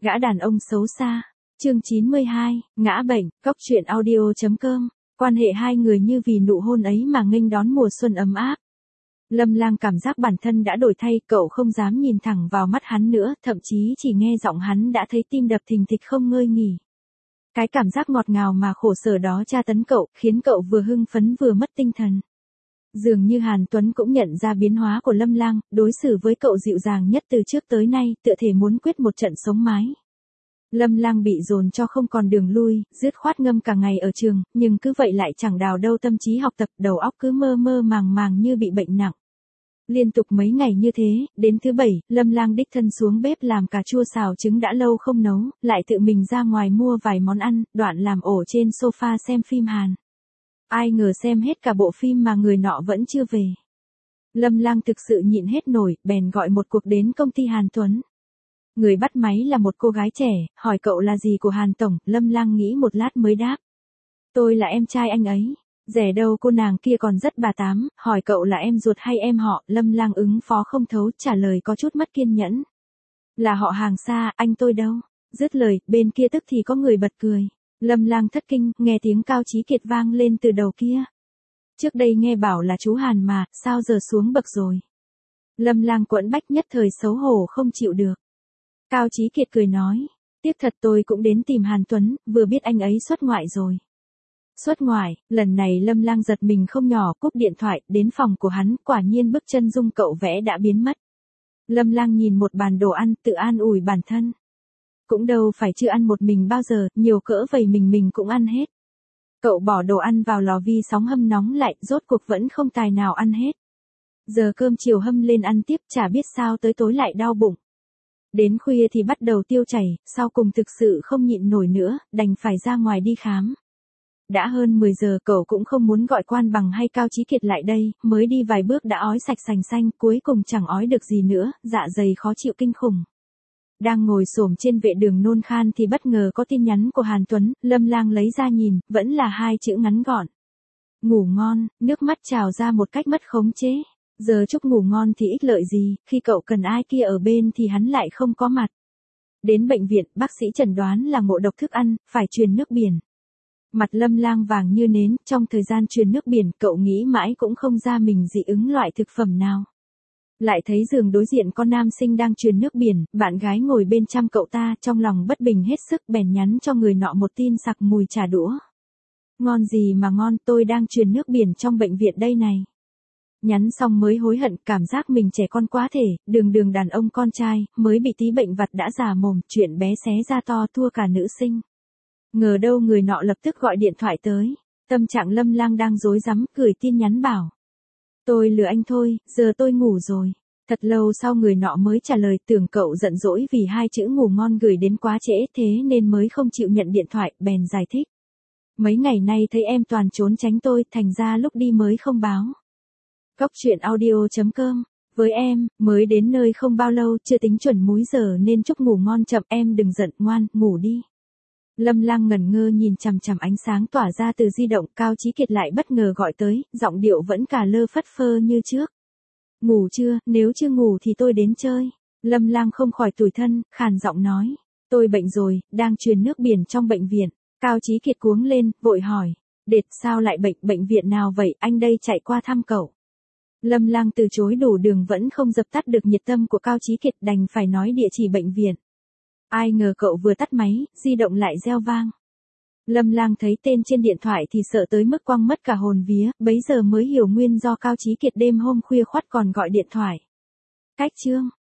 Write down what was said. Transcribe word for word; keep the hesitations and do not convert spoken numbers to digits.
Gã đàn ông xấu xa. Chương chín mươi hai, ngã bệnh, cốc truyện audio.com. Quan hệ hai người như vì nụ hôn ấy mà nghênh đón mùa xuân ấm áp. Lâm Lang cảm giác bản thân đã đổi thay, cậu không dám nhìn thẳng vào mắt hắn nữa, thậm chí chỉ nghe giọng hắn đã thấy tim đập thình thịch không ngơi nghỉ. Cái cảm giác ngọt ngào mà khổ sở đó tra tấn cậu, khiến cậu vừa hưng phấn vừa mất tinh thần. Dường như Hàn Tuấn cũng nhận ra biến hóa của Lâm Lang, đối xử với cậu dịu dàng nhất từ trước tới nay, tựa thể muốn quyết một trận sống mái. Lâm Lang bị dồn cho không còn đường lui, dứt khoát ngâm cả ngày ở trường, nhưng cứ vậy lại chẳng đào đâu tâm trí học tập, đầu óc cứ mơ mơ màng màng như bị bệnh nặng. Liên tục mấy ngày như thế, đến thứ bảy, Lâm Lang đích thân xuống bếp làm cà chua xào trứng đã lâu không nấu, lại tự mình ra ngoài mua vài món ăn, đoạn làm ổ trên sofa xem phim Hàn. Ai ngờ xem hết cả bộ phim mà người nọ vẫn chưa về. Lâm Lang thực sự nhịn hết nổi, bèn gọi một cuộc đến công ty Hàn Tuấn. Người bắt máy là một cô gái trẻ, hỏi cậu là gì của Hàn Tổng, Lâm Lang nghĩ một lát mới đáp. Tôi là em trai anh ấy. Rẻ đâu cô nàng kia còn rất bà tám, hỏi cậu là em ruột hay em họ, Lâm Lang ứng phó không thấu, trả lời có chút mất kiên nhẫn. Là họ hàng xa, anh tôi đâu. Dứt lời, bên kia tức thì có người bật cười. Lâm Lang thất kinh, nghe tiếng Cao Chí Kiệt vang lên từ đầu kia. Trước đây nghe bảo là chú Hàn mà, sao giờ xuống bậc rồi. Lâm Lang quẫn bách nhất thời xấu hổ không chịu được. Cao Chí Kiệt cười nói, tiếc thật tôi cũng đến tìm Hàn Tuấn, vừa biết anh ấy xuất ngoại rồi. Xuất ngoại, lần này Lâm Lang giật mình không nhỏ, cúp điện thoại, đến phòng của hắn, quả nhiên bức chân dung cậu vẽ đã biến mất. Lâm Lang nhìn một bàn đồ ăn, tự an ủi bản thân. Cũng đâu phải chưa ăn một mình bao giờ, nhiều cỡ vầy mình mình cũng ăn hết. Cậu bỏ đồ ăn vào lò vi sóng hâm nóng lại, rốt cuộc vẫn không tài nào ăn hết. Giờ cơm chiều hâm lên ăn tiếp, chả biết sao tới tối lại đau bụng. Đến khuya thì bắt đầu tiêu chảy, sau cùng thực sự không nhịn nổi nữa, đành phải ra ngoài đi khám. Đã hơn mười giờ cậu cũng không muốn gọi Quan Bằng hay Cao Chí Kiệt lại đây, mới đi vài bước đã ói sạch sành xanh, cuối cùng chẳng ói được gì nữa, dạ dày khó chịu kinh khủng. Đang ngồi xổm trên vệ đường nôn khan thì bất ngờ có tin nhắn của Hàn Tuấn, Lâm Lang lấy ra nhìn, vẫn là hai chữ ngắn gọn. Ngủ ngon, nước mắt trào ra một cách mất khống chế. Giờ chúc ngủ ngon thì ích lợi gì, khi cậu cần ai kia ở bên thì hắn lại không có mặt. Đến bệnh viện, bác sĩ chẩn đoán là ngộ độc thức ăn, phải truyền nước biển. Mặt Lâm Lang vàng như nến, trong thời gian truyền nước biển, cậu nghĩ mãi cũng không ra mình dị ứng loại thực phẩm nào. Lại thấy giường đối diện có nam sinh đang truyền nước biển, bạn gái ngồi bên chăm cậu ta, trong lòng bất bình hết sức, bèn nhắn cho người nọ một tin sặc mùi trà đũa. Ngon gì mà ngon, tôi đang truyền nước biển trong bệnh viện đây này. Nhắn xong mới hối hận, cảm giác mình trẻ con quá thể, đường đường đàn ông con trai, mới bị tí bệnh vặt đã già mồm, chuyện bé xé ra to thua cả nữ sinh. Ngờ đâu người nọ lập tức gọi điện thoại tới. Tâm trạng Lâm Lang đang rối rắm, gửi tin nhắn bảo. Tôi lừa anh thôi, giờ tôi ngủ rồi. Thật lâu sau người nọ mới trả lời, tưởng cậu giận dỗi vì hai chữ ngủ ngon gửi đến quá trễ thế nên mới không chịu nhận điện thoại, bèn giải thích. Mấy ngày nay thấy em toàn trốn tránh tôi, thành ra lúc đi mới không báo. Cốc truyện audio.com. Với em, mới đến nơi không bao lâu, chưa tính chuẩn múi giờ nên chúc ngủ ngon chậm, em đừng giận, ngoan, ngủ đi. Lâm Lang ngẩn ngơ nhìn chằm chằm ánh sáng tỏa ra từ di động, Cao Chí Kiệt lại bất ngờ gọi tới, giọng điệu vẫn cả lơ phất phơ như trước. Ngủ chưa, nếu chưa ngủ thì tôi đến chơi. Lâm Lang không khỏi tủi thân, khàn giọng nói. Tôi bệnh rồi, đang truyền nước biển trong bệnh viện. Cao Chí Kiệt cuống lên, vội hỏi. Đệt, sao lại bệnh, bệnh viện nào vậy, anh đây chạy qua thăm cậu. Lâm Lang từ chối đủ đường vẫn không dập tắt được nhiệt tâm của Cao Chí Kiệt, đành phải nói địa chỉ bệnh viện. Ai ngờ cậu vừa tắt máy, di động lại reo vang. Lâm Lang thấy tên trên điện thoại thì sợ tới mức quăng mất cả hồn vía, bấy giờ mới hiểu nguyên do Cao Chí Kiệt đêm hôm khuya khoắt còn gọi điện thoại. Cách chương.